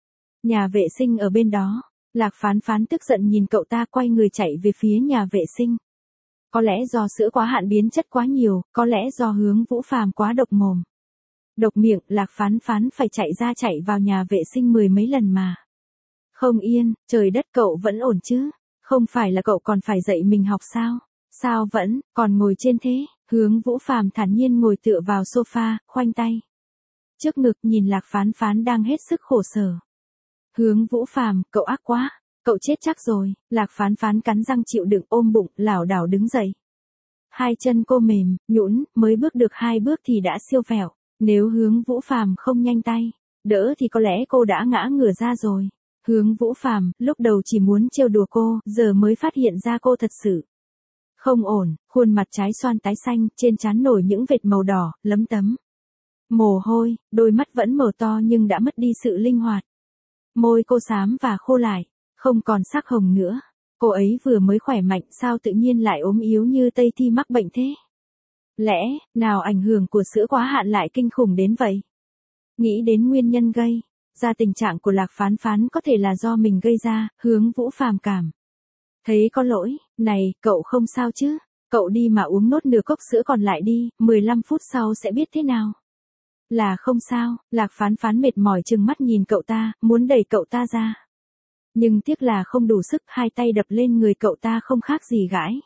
Nhà vệ sinh ở bên đó. Lạc Phán Phán tức giận nhìn cậu ta, quay người chạy về phía nhà vệ sinh. Có lẽ do sữa quá hạn biến chất quá nhiều, có lẽ do Hướng Vũ Phàm quá độc mồm. Độc miệng, Lạc Phán Phán phải chạy ra chạy vào nhà vệ sinh mười mấy lần mà. Không yên, trời đất, cậu vẫn ổn chứ? Không phải là cậu còn phải dạy mình học sao? Sao vẫn, còn ngồi trên thế? Hướng Vũ Phàm thản nhiên ngồi tựa vào sofa, khoanh tay trước ngực, nhìn Lạc Phán Phán đang hết sức khổ sở. Hướng Vũ Phàm, cậu ác quá, cậu chết chắc rồi. Lạc Phán Phán cắn răng chịu đựng, ôm bụng, lảo đảo đứng dậy. Hai chân cô mềm, nhũn, mới bước được hai bước thì đã siêu vẹo. Nếu Hướng Vũ Phàm không nhanh tay đỡ thì có lẽ cô đã ngã ngửa ra rồi. Hướng Vũ Phàm lúc đầu chỉ muốn trêu đùa cô, giờ mới phát hiện ra cô thật sự không ổn, khuôn mặt trái xoan tái xanh, trên trán nổi những vệt màu đỏ, lấm tấm mồ hôi, đôi mắt vẫn mở to nhưng đã mất đi sự linh hoạt. Môi cô xám và khô lại, không còn sắc hồng nữa. Cô ấy vừa mới khỏe mạnh, sao tự nhiên lại ốm yếu như Tây Thi mắc bệnh thế? Lẽ nào ảnh hưởng của sữa quá hạn lại kinh khủng đến vậy? Nghĩ đến nguyên nhân gây ra tình trạng của Lạc Phán Phán có thể là do mình gây ra, Hướng Vũ Phàm cảm thấy có lỗi. Này, cậu không sao chứ? Cậu đi mà uống nốt nửa cốc sữa còn lại đi, mười lăm phút sau sẽ biết thế nào. Là không sao. Lạc Phán Phán mệt mỏi trừng mắt nhìn cậu ta, muốn đẩy cậu ta ra. Nhưng tiếc là không đủ sức, hai tay đập lên người cậu ta không khác gì gãi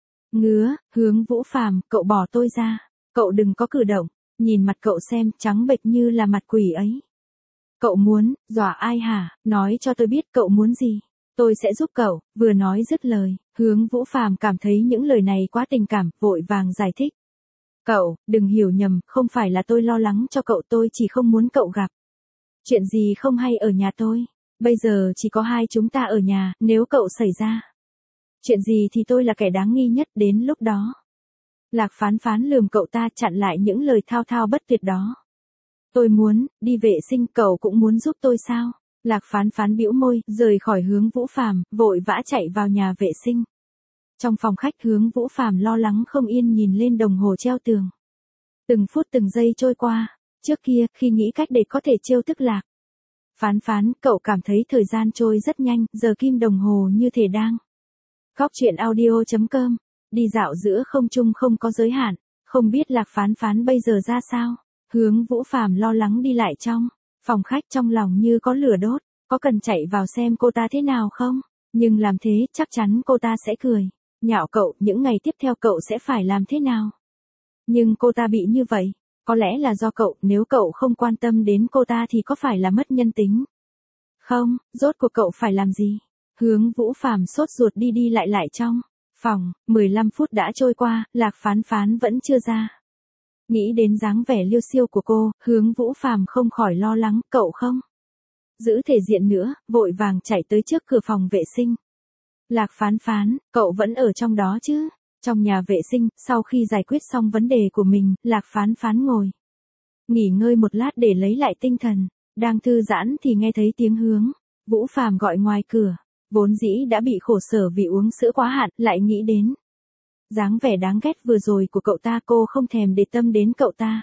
ngứa. Hướng Vũ Phàm, cậu bỏ tôi ra. Cậu đừng có cử động. Nhìn mặt cậu xem, trắng bệch như là mặt quỷ ấy. Cậu muốn dọa ai hả? Nói cho tôi biết cậu muốn gì. Tôi sẽ giúp cậu. Vừa nói dứt lời, Hướng Vũ Phàm cảm thấy những lời này quá tình cảm, vội vàng giải thích. Cậu, đừng hiểu nhầm, không phải là tôi lo lắng cho cậu, tôi chỉ không muốn cậu gặp chuyện gì không hay ở nhà tôi. Bây giờ chỉ có hai chúng ta ở nhà, nếu cậu xảy ra chuyện gì thì tôi là kẻ đáng nghi nhất đến lúc đó. Lạc Phán Phán lườm cậu ta, chặn lại những lời thao thao bất tuyệt đó. Tôi muốn đi vệ sinh, cậu cũng muốn giúp tôi sao? Lạc Phán Phán bĩu môi, rời khỏi Hướng Vũ Phàm, vội vã chạy vào nhà vệ sinh. Trong phòng khách, Hướng Vũ Phàm lo lắng không yên nhìn lên đồng hồ treo tường. Từng phút từng giây trôi qua. Trước kia, khi nghĩ cách để có thể trêu tức Lạc Phán Phán, cậu cảm thấy thời gian trôi rất nhanh, giờ kim đồng hồ như thể đang Góc truyện audio chấm com. Đi dạo giữa không trung không có giới hạn. Không biết Lạc Phán Phán bây giờ ra sao? Hướng Vũ Phàm lo lắng đi lại trong phòng khách, trong lòng như có lửa đốt. Có cần chạy vào xem cô ta thế nào không? Nhưng làm thế, chắc chắn cô ta sẽ cười nhạo cậu, những ngày tiếp theo cậu sẽ phải làm thế nào? Nhưng cô ta bị như vậy, có lẽ là do cậu, nếu cậu không quan tâm đến cô ta thì có phải là mất nhân tính? Không, rốt cuộc cậu phải làm gì? Hướng Vũ Phàm sốt ruột đi đi lại lại trong phòng, mười lăm phút đã trôi qua, Lạc Phán Phán vẫn chưa ra. Nghĩ đến dáng vẻ liêu xiêu của cô, Hướng Vũ Phàm không khỏi lo lắng, cậu không giữ thể diện nữa, vội vàng chạy tới trước cửa phòng vệ sinh. Lạc Phán Phán, cậu vẫn ở trong đó chứ? Trong nhà vệ sinh, sau khi giải quyết xong vấn đề của mình, Lạc Phán Phán ngồi nghỉ ngơi một lát để lấy lại tinh thần. Đang thư giãn thì nghe thấy tiếng Hướng Vũ Phàm gọi ngoài cửa. Vốn dĩ đã bị khổ sở vì uống sữa quá hạn, lại nghĩ đến dáng vẻ đáng ghét vừa rồi của cậu ta, cô không thèm để tâm đến cậu ta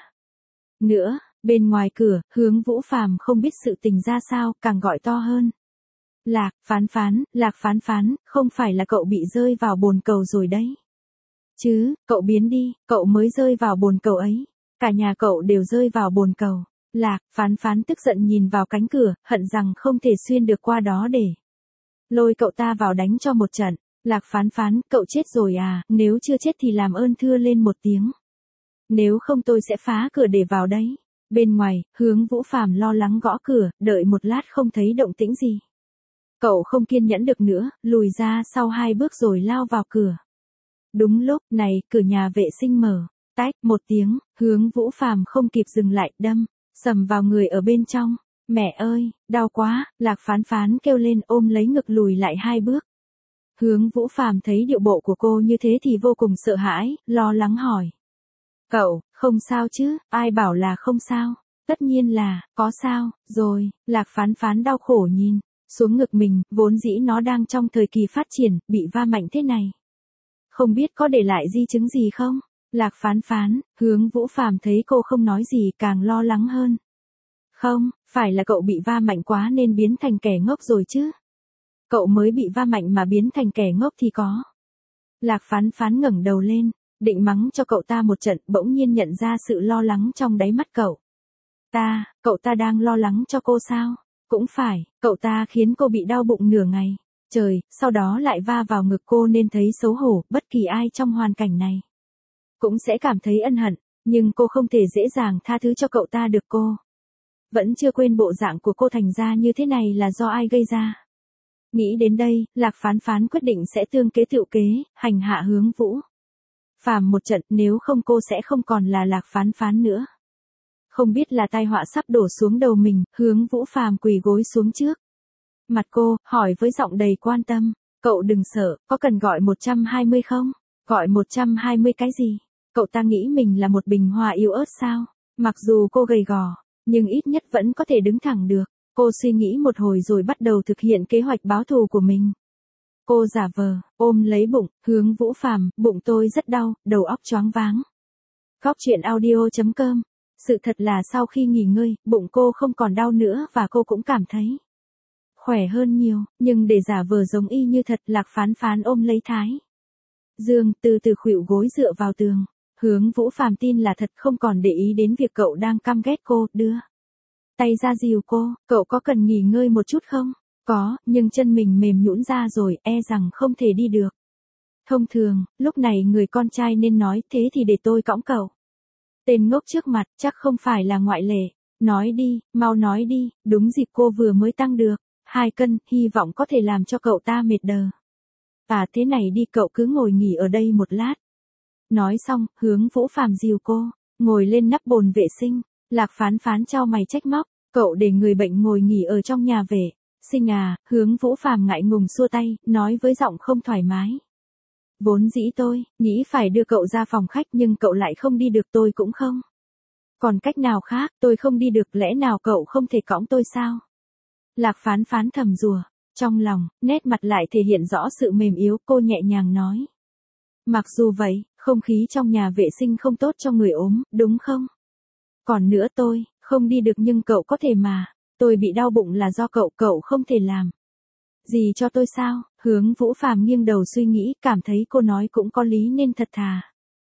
nữa. Bên ngoài cửa, Hướng Vũ Phàm không biết sự tình ra sao, càng gọi to hơn. Lạc Phán Phán, Lạc Phán Phán, không phải là cậu bị rơi vào bồn cầu rồi đấy chứ? Cậu biến đi, cậu mới rơi vào bồn cầu ấy. Cả nhà cậu đều rơi vào bồn cầu. Lạc Phán Phán tức giận nhìn vào cánh cửa, hận rằng không thể xuyên được qua đó để lôi cậu ta vào đánh cho một trận. Lạc Phán Phán, cậu chết rồi à? Nếu chưa chết thì làm ơn thưa lên một tiếng. Nếu không tôi sẽ phá cửa để vào đấy. Bên ngoài, Hướng Vũ Phàm lo lắng gõ cửa, đợi một lát không thấy động tĩnh gì. Cậu không kiên nhẫn được nữa, lùi ra sau hai bước rồi lao vào cửa. Đúng lúc này, cửa nhà vệ sinh mở. Tách một tiếng, Hướng Vũ Phàm không kịp dừng lại, đâm sầm vào người ở bên trong. Mẹ ơi, đau quá, Lạc Phán Phán kêu lên ôm lấy ngực lùi lại hai bước. Hướng Vũ Phàm thấy điệu bộ của cô như thế thì vô cùng sợ hãi, lo lắng hỏi. Cậu, không sao chứ, ai bảo là không sao, tất nhiên là, có sao, rồi, Lạc Phán Phán đau khổ nhìn xuống ngực mình, vốn dĩ nó đang trong thời kỳ phát triển, bị va mạnh thế này. Không biết có để lại di chứng gì không? Lạc Phán Phán, Hướng Vũ Phàm thấy cô không nói gì càng lo lắng hơn. Không, phải là cậu bị va mạnh quá nên biến thành kẻ ngốc rồi chứ. Cậu mới bị va mạnh mà biến thành kẻ ngốc thì có. Lạc Phán Phán ngẩng đầu lên, định mắng cho cậu ta một trận, bỗng nhiên nhận ra sự lo lắng trong đáy mắt cậu. Ta, cậu ta đang lo lắng cho cô sao? Cũng phải, cậu ta khiến cô bị đau bụng nửa ngày. Trời, sau đó lại va vào ngực cô nên thấy xấu hổ, bất kỳ ai trong hoàn cảnh này cũng sẽ cảm thấy ân hận, nhưng cô không thể dễ dàng tha thứ cho cậu ta được cô. Vẫn chưa quên bộ dạng của cô thành ra như thế này là do ai gây ra. Nghĩ đến đây, Lạc Phán Phán quyết định sẽ tương kế tựu kế, hành hạ Hướng Vũ Phàm một trận, nếu không cô sẽ không còn là Lạc Phán Phán nữa. Không biết là tai họa sắp đổ xuống đầu mình, Hướng Vũ Phàm quỳ gối xuống trước mặt cô, hỏi với giọng đầy quan tâm, cậu đừng sợ, có cần gọi một trăm hai mươi không? Gọi một trăm hai mươi cái gì? Cậu ta nghĩ mình là một bình hoa yếu ớt sao? Mặc dù cô gầy gò, nhưng ít nhất vẫn có thể đứng thẳng được. Cô suy nghĩ một hồi rồi bắt đầu thực hiện kế hoạch báo thù của mình. Cô giả vờ, ôm lấy bụng, Hướng Vũ Phàm, bụng tôi rất đau, đầu óc choáng váng. Góc truyện audio chấm com. Sự thật là sau khi nghỉ ngơi, bụng cô không còn đau nữa và cô cũng cảm thấy khỏe hơn nhiều, nhưng để giả vờ giống y như thật, Lạc Phán Phán ôm lấy Thái Dương, từ từ khuỵu gối dựa vào tường. Hướng Vũ Phàm tin là thật, không còn để ý đến việc cậu đang căm ghét cô, đưa tay ra dìu cô, cậu có cần nghỉ ngơi một chút không? Có, nhưng chân mình mềm nhũn ra rồi, e rằng không thể đi được. Thông thường, lúc này người con trai nên nói, thế thì để tôi cõng cậu. Tên ngốc trước mặt, chắc không phải là ngoại lệ. Nói đi, mau nói đi, đúng dịp cô vừa mới tăng được hai cân, hy vọng có thể làm cho cậu ta mệt đờ. À thế này đi, cậu cứ ngồi nghỉ ở đây một lát. Nói xong, Hướng Vũ Phàm dìu cô ngồi lên nắp bồn vệ sinh. Lạc Phán Phán chau mày trách móc, cậu để người bệnh ngồi nghỉ ở trong nhà vệ sinh à? Hướng Vũ Phàm ngại ngùng xua tay, nói với giọng không thoải mái. Vốn dĩ tôi nghĩ phải đưa cậu ra phòng khách, nhưng cậu lại không đi được, tôi cũng không còn cách nào khác, tôi không đi được, lẽ nào cậu không thể cõng tôi sao? Lạc Phán Phán thầm rủa trong lòng, nét mặt lại thể hiện rõ sự mềm yếu, cô nhẹ nhàng nói. Mặc dù vậy, không khí trong nhà vệ sinh không tốt cho người ốm, đúng không? Còn nữa tôi không đi được nhưng cậu có thể mà. Tôi bị đau bụng là do cậu, cậu không thể làm gì cho tôi sao? Hướng Vũ Phàm nghiêng đầu suy nghĩ, cảm thấy cô nói cũng có lý nên thật thà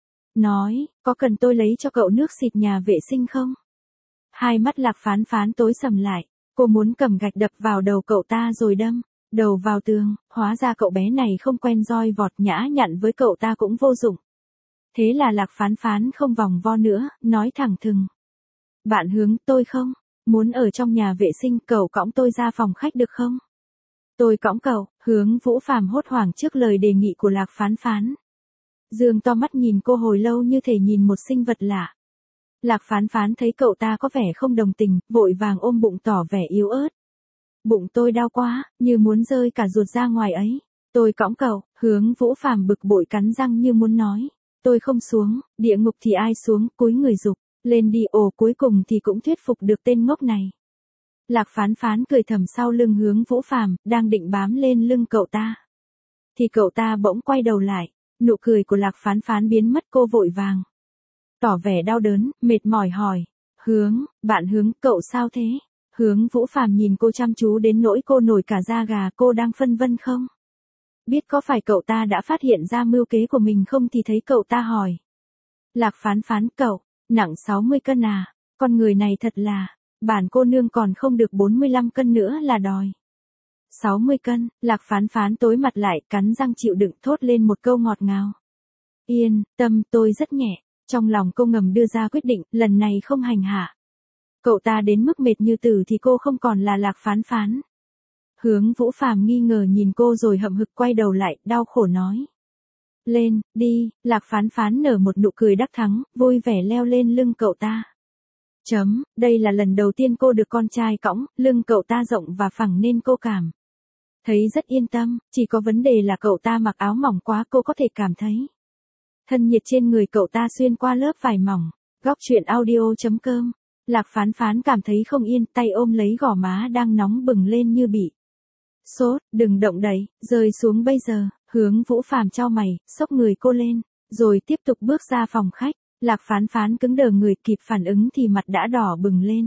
nói, có cần tôi lấy cho cậu nước xịt nhà vệ sinh không? Hai mắt Lạc Phán Phán tối sầm lại, cô muốn cầm gạch đập vào đầu cậu ta rồi đâm đầu vào tường, hóa ra cậu bé này không quen roi vọt, nhã nhặn với cậu ta cũng vô dụng. Thế là Lạc Phán Phán không vòng vo nữa, nói thẳng thừng. Bạn Hướng, tôi không muốn ở trong nhà vệ sinh, cậu cõng tôi ra phòng khách được không? Tôi cõng cậu. Hướng Vũ Phàm hốt hoảng trước lời đề nghị của Lạc Phán Phán. Dương to mắt nhìn cô hồi lâu như thể nhìn một sinh vật lạ. Lạc Phán Phán thấy cậu ta có vẻ không đồng tình, vội vàng ôm bụng tỏ vẻ yếu ớt. Bụng tôi đau quá, như muốn rơi cả ruột ra ngoài ấy. Tôi cõng cậu. Hướng Vũ Phàm bực bội cắn răng như muốn nói. Tôi không xuống, địa ngục thì ai xuống, cúi người dục lên đi, ồ cuối cùng thì cũng thuyết phục được tên ngốc này. Lạc Phán Phán cười thầm sau lưng Hướng Vũ Phàm, đang định bám lên lưng cậu ta. Thì cậu ta bỗng quay đầu lại, nụ cười của Lạc Phán Phán biến mất, cô vội vàng tỏ vẻ đau đớn, mệt mỏi hỏi. Hướng, bạn Hướng, cậu sao thế? Hướng Vũ Phàm nhìn cô chăm chú đến nỗi cô nổi cả da gà, cô đang phân vân không biết có phải cậu ta đã phát hiện ra mưu kế của mình không thì thấy cậu ta hỏi. Lạc Phán Phán, cậu nặng sáu mươi cân à? Con người này thật là, bản cô nương còn không được bốn mươi lăm cân nữa là đòi sáu mươi cân. Lạc Phán Phán tối mặt lại, cắn răng chịu đựng, thốt lên một câu ngọt ngào. Yên tâm, tôi rất nhẹ. Trong lòng cô ngầm đưa ra quyết định, lần này không hành hạ cậu ta đến mức mệt như tử thì cô không còn là Lạc Phán Phán. Hướng Vũ Phàm nghi ngờ nhìn cô rồi hậm hực quay đầu lại, đau khổ nói. Lên, đi. Lạc Phán Phán nở một nụ cười đắc thắng, vui vẻ leo lên lưng cậu ta. Chấm, đây là lần đầu tiên cô được con trai cõng, lưng cậu ta rộng và phẳng nên cô cảm thấy rất yên tâm, chỉ có vấn đề là cậu ta mặc áo mỏng quá cô có thể cảm thấy thân nhiệt trên người cậu ta xuyên qua lớp vải mỏng. Góc truyện audio chấm com. Lạc Phán Phán cảm thấy không yên, tay ôm lấy gò má đang nóng bừng lên như bị sốt, đừng động đậy, rơi xuống bây giờ. Hướng Vũ Phàm chau mày, xốc người cô lên, rồi tiếp tục bước ra phòng khách. Lạc Phán Phán cứng đờ người, kịp phản ứng thì mặt đã đỏ bừng lên.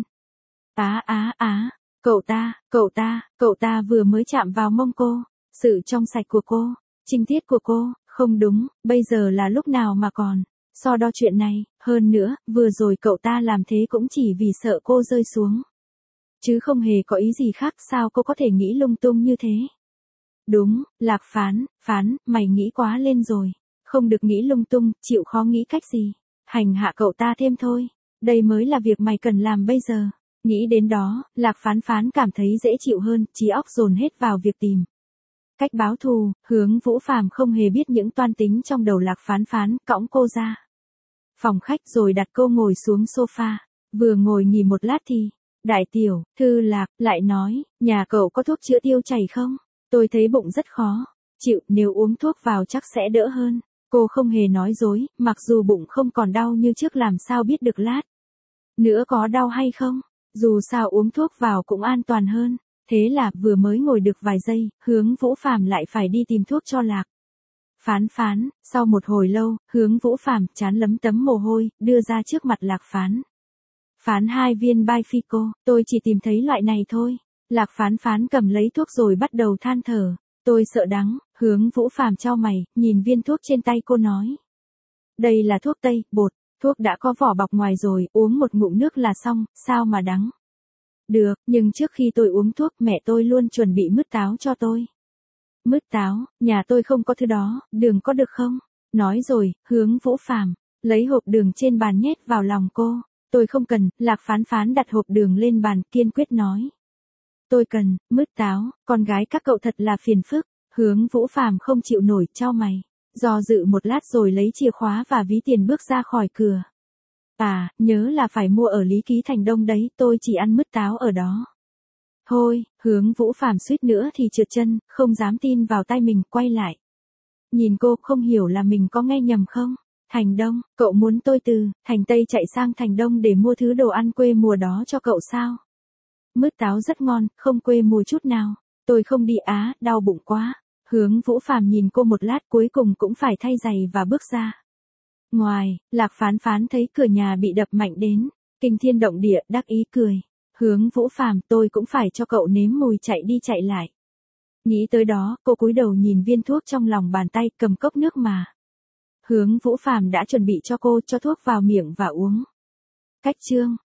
Á á á, cậu ta, cậu ta, cậu ta vừa mới chạm vào mông cô, sự trong sạch của cô, trinh tiết của cô, không đúng, bây giờ là lúc nào mà còn so đo chuyện này, hơn nữa, vừa rồi cậu ta làm thế cũng chỉ vì sợ cô rơi xuống. Chứ không hề có ý gì khác, sao cô có thể nghĩ lung tung như thế? Đúng, Lạc Phán, Phán, mày nghĩ quá lên rồi, không được nghĩ lung tung, chịu khó nghĩ cách gì, hành hạ cậu ta thêm thôi, đây mới là việc mày cần làm bây giờ. Nghĩ đến đó, Lạc Phán Phán cảm thấy dễ chịu hơn, trí óc dồn hết vào việc tìm cách báo thù. Hướng Vũ Phàm không hề biết những toan tính trong đầu Lạc Phán Phán, cõng cô ra phòng khách rồi đặt cô ngồi xuống sofa. Vừa ngồi nghỉ một lát thì, Đại tiểu, Thư Lạc, lại nói, nhà cậu có thuốc chữa tiêu chảy không? Tôi thấy bụng rất khó chịu, nếu uống thuốc vào chắc sẽ đỡ hơn. Cô không hề nói dối, mặc dù bụng không còn đau như trước làm sao biết được lát nữa có đau hay không. Dù sao uống thuốc vào cũng an toàn hơn. Thế là, vừa mới ngồi được vài giây, Hướng Vũ Phàm lại phải đi tìm thuốc cho Lạc Phán Phán. Sau một hồi lâu, Hướng Vũ Phàm chán lấm tấm mồ hôi, đưa ra trước mặt Lạc Phán Phán hai viên Bifico, tôi chỉ tìm thấy loại này thôi. Lạc Phán Phán cầm lấy thuốc rồi bắt đầu than thở. Tôi sợ đắng. Hướng Vũ Phàm chau mày, nhìn viên thuốc trên tay cô nói. Đây là thuốc tây, bột, thuốc đã có vỏ bọc ngoài rồi, uống một ngụm nước là xong, sao mà đắng. Được, nhưng trước khi tôi uống thuốc mẹ tôi luôn chuẩn bị mứt táo cho tôi. Mứt táo, nhà tôi không có thứ đó, đường có được không? Nói rồi, Hướng Vũ Phàm lấy hộp đường trên bàn nhét vào lòng cô. Tôi không cần. Lạc Phán Phán đặt hộp đường lên bàn, kiên quyết nói. Tôi cần, mứt táo, con gái các cậu thật là phiền phức. Hướng Vũ Phàm không chịu nổi, chau mày, do dự một lát rồi lấy chìa khóa và ví tiền bước ra khỏi cửa. À, nhớ là phải mua ở Lý Ký Thành Đông đấy, tôi chỉ ăn mứt táo ở đó. Thôi, Hướng Vũ Phàm suýt nữa thì trượt chân, không dám tin vào tay mình, quay lại. Nhìn cô, không hiểu là mình có nghe nhầm không? Thành Đông, cậu muốn tôi từ Thành Tây chạy sang Thành Đông để mua thứ đồ ăn quê mùa đó cho cậu sao? Mứt táo rất ngon, không quê mùa chút nào. Tôi không đi á, đau bụng quá. Hướng Vũ Phàm nhìn cô một lát, cuối cùng cũng phải thay giày và bước ra ngoài. Lạc Phán Phán thấy cửa nhà bị đập mạnh đến kinh thiên động địa, đắc ý cười. Hướng Vũ Phàm, tôi cũng phải cho cậu nếm mùi chạy đi chạy lại. Nghĩ tới đó, cô cúi đầu nhìn viên thuốc trong lòng bàn tay, cầm cốc nước mà Hướng Vũ Phàm đã chuẩn bị cho cô, cho thuốc vào miệng và uống. Cách chương